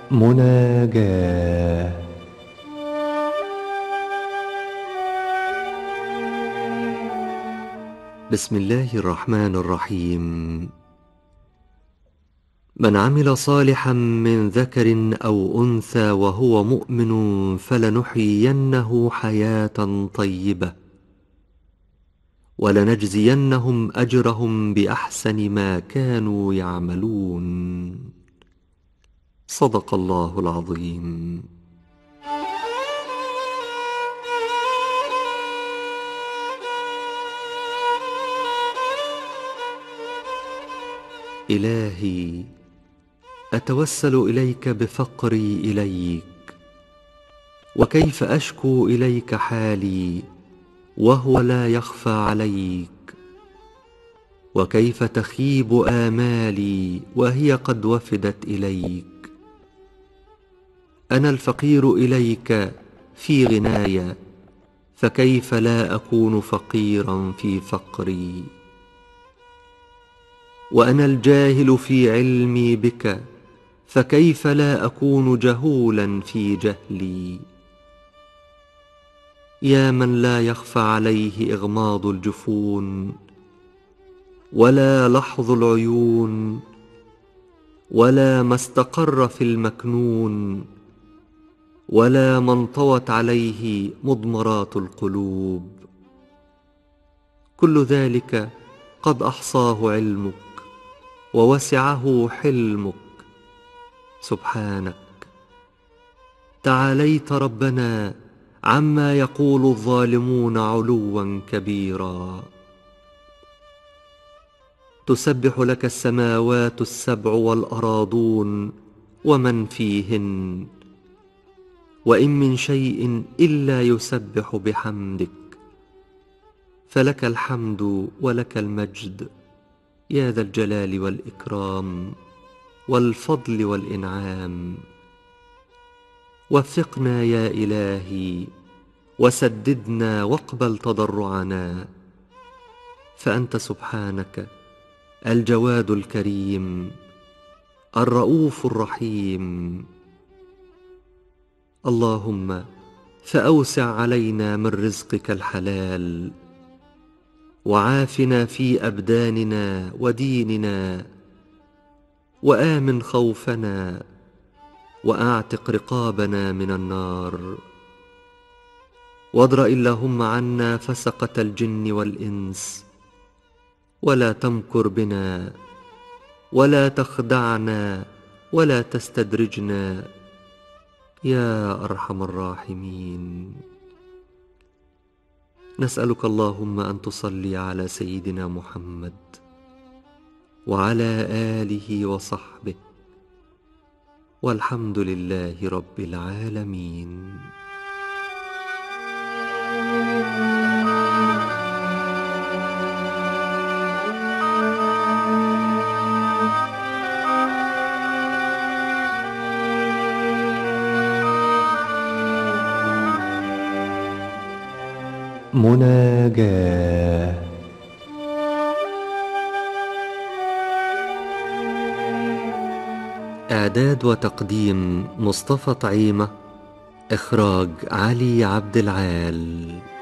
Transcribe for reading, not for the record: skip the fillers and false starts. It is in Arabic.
مناجاة. بسم الله الرحمن الرحيم. من عمل صالحا من ذكر أو أنثى وهو مؤمن فلنحيينه حياة طيبة ولنجزينهم أجرهم بأحسن ما كانوا يعملون. صدق الله العظيم. إلهي، أتوسل إليك بفقري إليك، وكيف أشكو إليك حالي وهو لا يخفى عليك، وكيف تخيب آمالي وهي قد وفدت إليك. أنا الفقير إليك في غناي، فكيف لا أكون فقيرا في فقري؟ وأنا الجاهل في علمي بك، فكيف لا أكون جهولا في جهلي؟ يا من لا يخفى عليه إغماض الجفون، ولا لحظ العيون، ولا ما استقر في المكنون، ولا ما انطوت عليه مضمرات القلوب. كل ذلك قد أحصاه علمك ووسعه حلمك. سبحانك، تعاليت ربنا عما يقول الظالمون علوا كبيرا. تسبح لك السماوات السبع والأراضون ومن فيهن، وإن من شيء إلا يسبح بحمدك، فلك الحمد ولك المجد يا ذا الجلال والإكرام والفضل والإنعام. وفقنا يا إلهي وسددنا واقبل تضرعنا، فأنت سبحانك الجواد الكريم الرؤوف الرحيم. اللهم فأوسع علينا من رزقك الحلال، وعافنا في أبداننا وديننا، وآمن خوفنا، وأعتق رقابنا من النار. وادرأ اللهم عنا فسقة الجن والإنس، ولا تمكر بنا، ولا تخدعنا، ولا تستدرجنا يا أرحم الراحمين. نسألك اللهم أن تصلي على سيدنا محمد وعلى آله وصحبه، والحمد لله رب العالمين. مناجاة. إعداد وتقديم مصطفى طعيمة. إخراج علي عبد العال.